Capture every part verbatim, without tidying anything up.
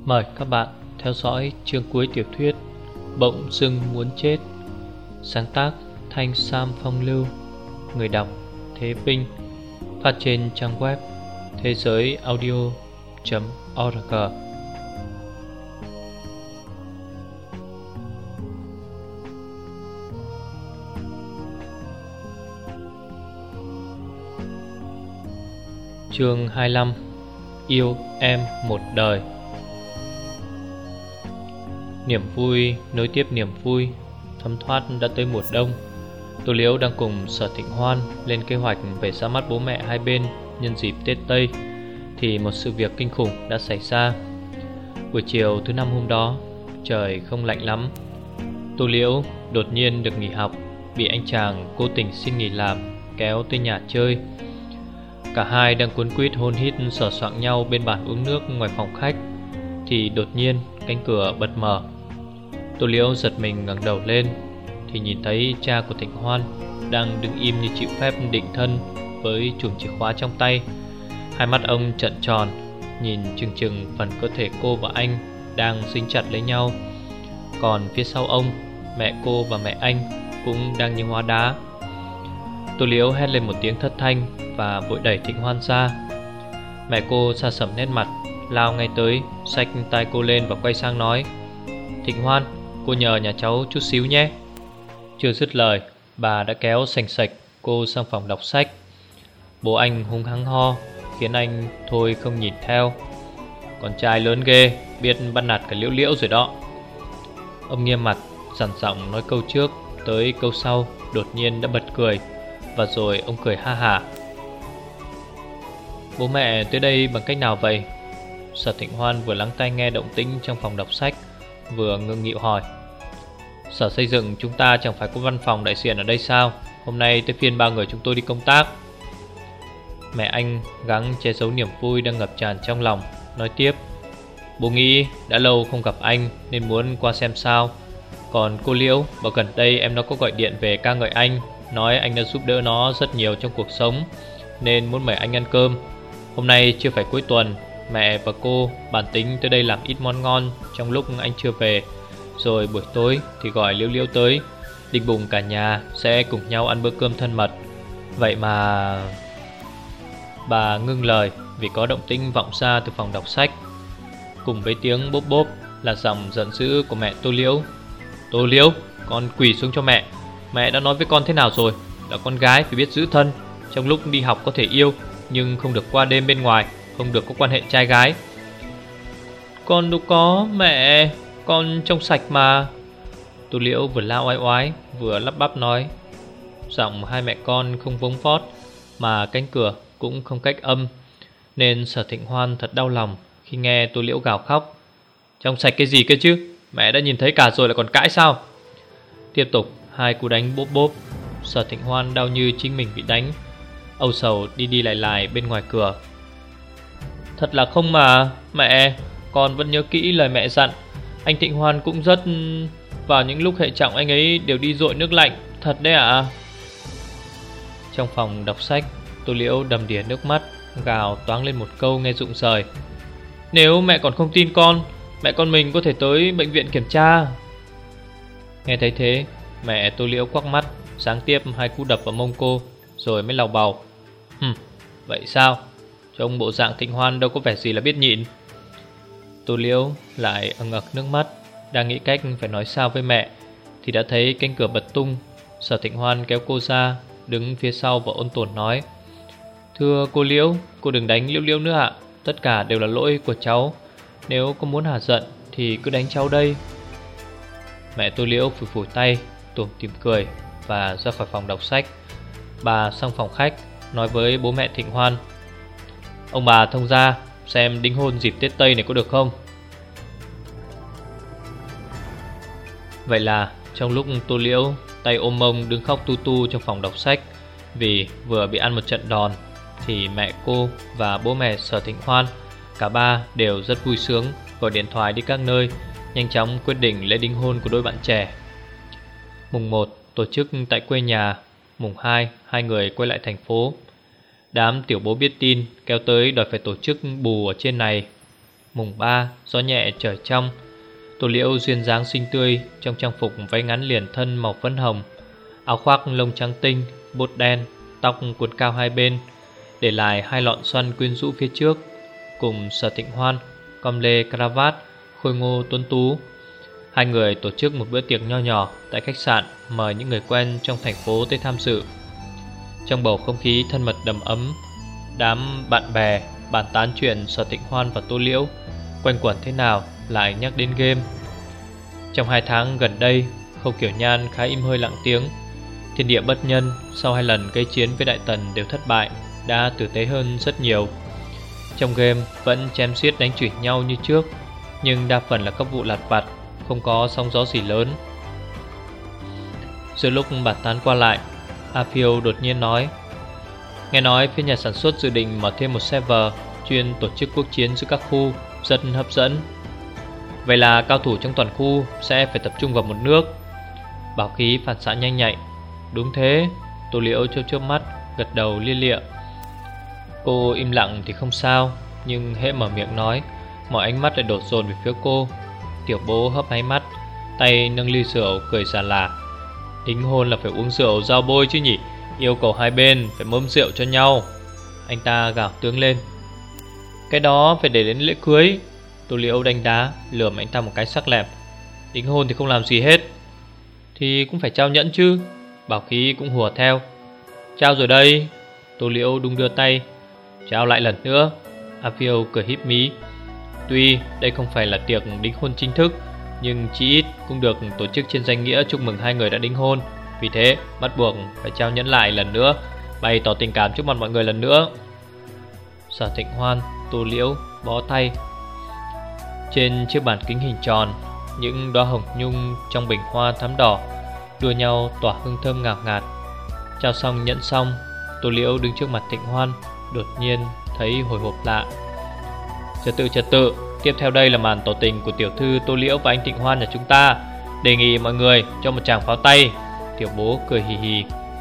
Mời các bạn theo dõi chương cuối tiểu thuyết Bỗng dưng muốn chết. Sáng tác Thanh Sam Phong Lưu. Người đọc Thế Vinh. Phát trên trang web thế giới audio chấm org. Chương hai mươi lăm. Yêu em một đời. Niềm vui nối tiếp niềm vui, thấm thoát đã tới mùa đông. Tô Liễu đang cùng Sở Thịnh Hoan lên kế hoạch về ra mắt bố mẹ hai bên nhân dịp Tết Tây, thì một sự việc kinh khủng đã xảy ra. Buổi chiều thứ năm hôm đó, trời không lạnh lắm. Tô Liễu đột nhiên được nghỉ học, bị anh chàng cố tình xin nghỉ làm kéo tới nhà chơi. Cả hai đang cuốn quýt hôn hít sờ soạng nhau bên bàn uống nước ngoài phòng khách, thì đột nhiên cánh cửa bật mở. Tô Liễu giật mình ngẩng đầu lên thì nhìn thấy cha của Thịnh Hoan đang đứng im như chịu phép định thân với chùm chìa khóa trong tay. Hai mắt ông trợn tròn, nhìn chừng chừng phần cơ thể cô và anh đang dính chặt lấy nhau. Còn phía sau ông, mẹ cô và mẹ anh cũng đang như hóa đá. Tô Liễu hét lên một tiếng thất thanh và vội đẩy Thịnh Hoan ra. Mẹ cô sa sầm nét mặt, lao ngay tới, xách tay cô lên và quay sang nói: "Thịnh Hoan, cô nhờ nhà cháu chút xíu nhé." Chưa dứt lời, bà đã kéo sành sạch cô sang phòng đọc sách. Bố anh hung hăng ho, khiến anh thôi không nhìn theo. "Con trai lớn ghê, biết bắt nạt cả Liễu Liễu rồi đó." Ông nghiêm mặt, dằn giọng nói câu trước tới câu sau, đột nhiên đã bật cười. Và rồi ông cười ha hả. "Bố mẹ tới đây bằng cách nào vậy?" Sở Thịnh Hoan vừa lắng tai nghe động tĩnh trong phòng đọc sách, vừa ngượng nghịu hỏi: "Sở xây dựng chúng ta chẳng phải có văn phòng đại diện ở đây sao? Hôm nay tới phiên ba người chúng tôi đi công tác." Mẹ anh gắng che giấu niềm vui đang ngập tràn trong lòng, nói tiếp: "Bố nghĩ đã lâu không gặp anh nên muốn qua xem sao. Còn cô Liễu bảo gần đây em nó có gọi điện về ca ngợi anh, nói anh đã giúp đỡ nó rất nhiều trong cuộc sống, nên muốn mời anh ăn cơm. Hôm nay chưa phải cuối tuần, mẹ và cô bản tính tới đây làm ít món ngon trong lúc anh chưa về, rồi buổi tối thì gọi Liễu Liễu tới, định bụng cả nhà sẽ cùng nhau ăn bữa cơm thân mật. Vậy mà..." Bà ngưng lời vì có động tĩnh vọng ra từ phòng đọc sách. Cùng với tiếng bốp bốp là giọng giận dữ của mẹ Tô Liễu. "Tô Liễu, con quỳ xuống cho mẹ. Mẹ đã nói với con thế nào rồi? Là con gái phải biết giữ thân. Trong lúc đi học có thể yêu, nhưng không được qua đêm bên ngoài, không được có quan hệ trai gái." "Con đâu có mẹ, con trong sạch mà." Tô Liễu vừa lao oai oái vừa lắp bắp nói. Giọng hai mẹ con không vống vót, mà cánh cửa cũng không cách âm, nên Sở Thịnh Hoan thật đau lòng khi nghe Tô Liễu gào khóc: "Trong sạch cái gì cơ chứ? Mẹ đã nhìn thấy cả rồi lại còn cãi sao?" Tiếp tục hai cú đánh bốp bốp. Sở Thịnh Hoan đau như chính mình bị đánh, âu sầu đi đi lại lại bên ngoài cửa. "Thật là không mà, mẹ, con vẫn nhớ kỹ lời mẹ dặn. Anh Thịnh Hoan cũng rất... vào những lúc hệ trọng anh ấy đều đi dội nước lạnh, thật đấy ạ." Trong phòng đọc sách, Tô Liễu đầm đìa nước mắt, gào toáng lên một câu nghe rụng rời: "Nếu mẹ còn không tin con, mẹ con mình có thể tới bệnh viện kiểm tra." Nghe thấy thế, mẹ Tô Liễu quắc mắt, giáng tiếp hai cú đập vào mông cô, rồi mới lầu bầu: "Hừm, vậy sao? Trông bộ dạng Thịnh Hoan đâu có vẻ gì là biết nhịn." Tô Liễu lại ẩn ực nước mắt, đang nghĩ cách phải nói sao với mẹ, thì đã thấy cánh cửa bật tung. Sở Thịnh Hoan kéo cô ra, đứng phía sau và ôn tồn nói: "Thưa cô Liễu, cô đừng đánh Liễu Liễu nữa ạ. Tất cả đều là lỗi của cháu. Nếu có muốn hả giận thì cứ đánh cháu đây." Mẹ Tô Liễu phủi phủi tay, tủm tỉm cười và ra khỏi phòng đọc sách. Bà sang phòng khách, nói với bố mẹ Thịnh Hoan: "Ông bà thông gia xem đính hôn dịp Tết Tây này có được không?" Vậy là trong lúc Tô Liễu tay ôm mông đứng khóc tu tu trong phòng đọc sách vì vừa bị ăn một trận đòn, thì mẹ cô và bố mẹ Sở Thịnh Hoan, cả ba đều rất vui sướng, gọi điện thoại đi các nơi, nhanh chóng quyết định lễ đính hôn của đôi bạn trẻ. Mùng một tổ chức tại quê nhà, mùng hai hai người quay lại thành phố. Đám tiểu bố biết tin kéo tới đòi phải tổ chức bù ở trên này. Mùng ba, gió nhẹ trời trong. Tô Liễu duyên dáng xinh tươi trong trang phục váy ngắn liền thân màu phấn hồng, áo khoác lông trắng tinh, bốt đen, tóc cuốn cao hai bên, để lại hai lọn xoăn quyến rũ phía trước, cùng Sở Thịnh Hoan, com lê cravat, khôi ngô tuấn tú. Hai người tổ chức một bữa tiệc nho nhỏ tại khách sạn, mời những người quen trong thành phố tới tham dự. Trong bầu không khí thân mật đầm ấm, đám bạn bè bàn tán chuyện Sở Thịnh Hoan và Tô Liễu, quanh quẩn thế nào lại nhắc đến game. Trong hai tháng gần đây, Khâu Kiểu Nhan khá im hơi lặng tiếng. Thiên địa bất nhân sau hai lần gây chiến với Đại Tần đều thất bại, đã tử tế hơn rất nhiều. Trong game vẫn chém xiết đánh chửi nhau như trước, nhưng đa phần là các vụ lặt vặt, không có sóng gió gì lớn. Giữa lúc bàn tán qua lại, A Phiêu đột nhiên nói: nghe nói phía nhà sản xuất dự định mở thêm một server chuyên tổ chức quốc chiến giữa các khu, rất hấp dẫn. Vậy là cao thủ trong toàn khu sẽ phải tập trung vào một nước. Bảo Khí phản xạ nhanh nhạy: đúng thế. Tô Liễu chớp chớp mắt, gật đầu lia lịa. Cô im lặng thì không sao, nhưng hễ mở miệng nói, mọi ánh mắt lại đổ dồn về phía cô. Tiểu Bố hấp háy mắt, tay nâng ly rượu cười già lả: đính hôn là phải uống rượu giao bôi chứ nhỉ, yêu cầu hai bên phải mớm rượu cho nhau. Anh ta gào tướng lên: cái đó phải để đến lễ cưới. Tô Liễu đánh đá, lườm anh ta một cái sắc lẹm: đính hôn thì không làm gì hết. Thì cũng phải trao nhẫn chứ. Bảo Khí cũng hùa theo: trao rồi đây. Tô Liễu đung đưa tay: trao lại lần nữa. A Phiêu cười híp mí: tuy đây không phải là tiệc đính hôn chính thức, nhưng chí ít cũng được tổ chức trên danh nghĩa chúc mừng hai người đã đính hôn. Vì thế bắt buộc phải trao nhẫn lại lần nữa, bày tỏ tình cảm trước mặt mọi người lần nữa. Sở Thịnh Hoan, Tô Liễu bó tay. Trên chiếc bàn kính hình tròn, những đóa hồng nhung trong bình hoa thắm đỏ đua nhau tỏa hương thơm ngào ngạt. Trao xong nhẫn xong, Tô Liễu đứng trước mặt Thịnh Hoan, đột nhiên thấy hồi hộp lạ. Trật tự trật tự, tiếp theo đây là màn tỏ tình của tiểu thư Tô Liễu và anh Thịnh Hoan nhà chúng ta. Đề nghị mọi người cho một tràng pháo tay. Tiểu Bố cười hì hì.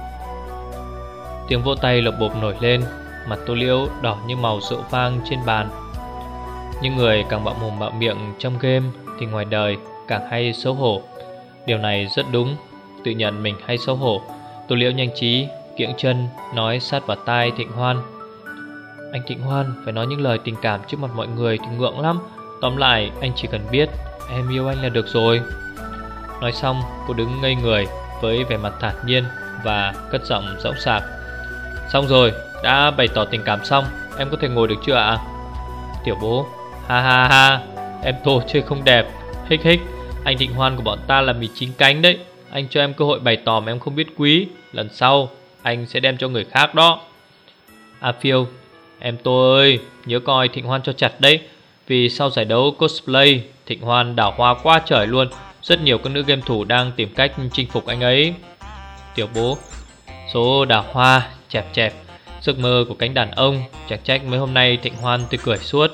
Tiếng vỗ tay lộc bộp nổi lên. Mặt Tô Liễu đỏ như màu rượu vang trên bàn. Những người càng bạo mồm bạo miệng trong game thì ngoài đời càng hay xấu hổ. Điều này rất đúng. Tự nhận mình hay xấu hổ, Tô Liễu nhanh trí kiễng chân nói sát vào tai Thịnh Hoan: anh Thịnh Hoan phải nói những lời tình cảm trước mặt mọi người thì ngượng lắm. Tóm lại anh chỉ cần biết em yêu anh là được rồi. Nói xong cô đứng ngây người với vẻ mặt thản nhiên và cất giọng dõng dạc: xong rồi, đã bày tỏ tình cảm xong, em có thể ngồi được chưa ạ? Tiểu Bố: ha ha ha, em thô chơi không đẹp. Hích hích, anh Thịnh Hoan của bọn ta là mì chín cánh đấy. Anh cho em cơ hội bày tỏ mà em không biết quý, lần sau anh sẽ đem cho người khác đó. A Phiêu: em Tô ơi, nhớ coi Thịnh Hoan cho chặt đấy. Vì sau giải đấu cosplay, Thịnh Hoan đào hoa quá trời luôn. Rất nhiều các nữ game thủ đang tìm cách chinh phục anh ấy. Tiểu Bố: số đào hoa chẹp chẹp, giấc mơ của cánh đàn ông. Chẳng trách mấy hôm nay Thịnh Hoan tươi cười suốt.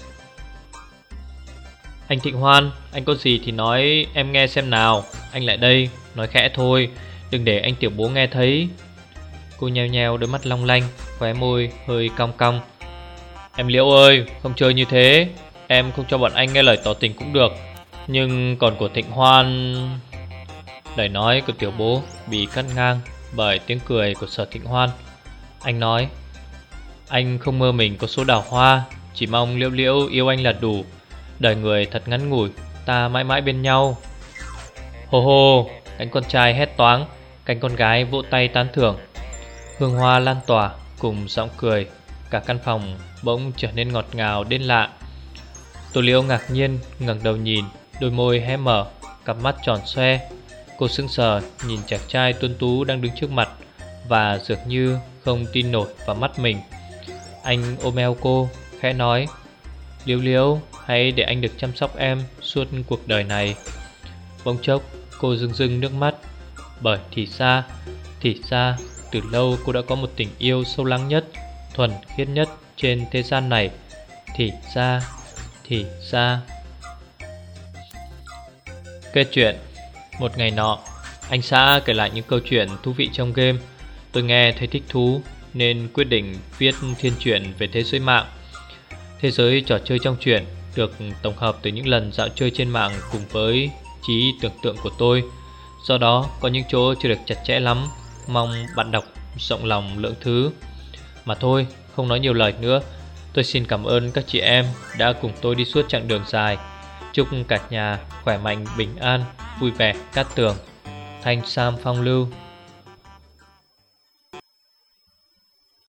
Anh Thịnh Hoan, anh có gì thì nói em nghe xem nào. Anh lại đây, nói khẽ thôi, đừng để anh Tiểu Bố nghe thấy. Cô nheo nheo đôi mắt long lanh, khóe môi hơi cong cong. Em Liễu ơi, không chơi như thế. Em không cho bọn anh nghe lời tỏ tình cũng được, nhưng còn của Thịnh Hoan... Lời nói của Tiểu Bố bị cắt ngang bởi tiếng cười của Sở Thịnh Hoan. Anh nói: anh không mơ mình có số đào hoa, chỉ mong Liễu Liễu yêu anh là đủ. Đời người thật ngắn ngủi, ta mãi mãi bên nhau. Hồ hồ, cánh con trai hét toáng, cánh con gái vỗ tay tán thưởng. Hương hoa lan tỏa cùng giọng cười, cả căn phòng bỗng trở nên ngọt ngào đến lạ. Tô Liễu ngạc nhiên ngẩng đầu nhìn, đôi môi hé mở, cặp mắt tròn xoe. Cô sững sờ nhìn chàng trai tuấn tú đang đứng trước mặt, và dường như không tin nổi vào mắt mình. Anh ôm eo cô, khẽ nói: Liễu Liễu, hãy để anh được chăm sóc em suốt cuộc đời này. Bỗng chốc cô rưng rưng nước mắt, bởi thì ra, thì ra từ lâu cô đã có một tình yêu sâu lắng nhất, thuần khiết nhất trên thế gian này. Thì ra, thì ra. Kết chuyện. Một ngày nọ, anh xã kể lại những câu chuyện thú vị trong game. Tôi nghe thấy thích thú nên quyết định viết thiên truyện về thế giới mạng. Thế giới trò chơi trong truyện được tổng hợp từ những lần dạo chơi trên mạng cùng với trí tưởng tượng của tôi. Do đó có những chỗ chưa được chặt chẽ lắm. Mong bạn đọc rộng lòng lượng thứ. Mà thôi, không nói nhiều lời nữa. Tôi xin cảm ơn các chị em đã cùng tôi đi suốt chặng đường dài. Chúc cả nhà khỏe mạnh, bình an, vui vẻ, cát tường. Thanh Sam Phong Lưu.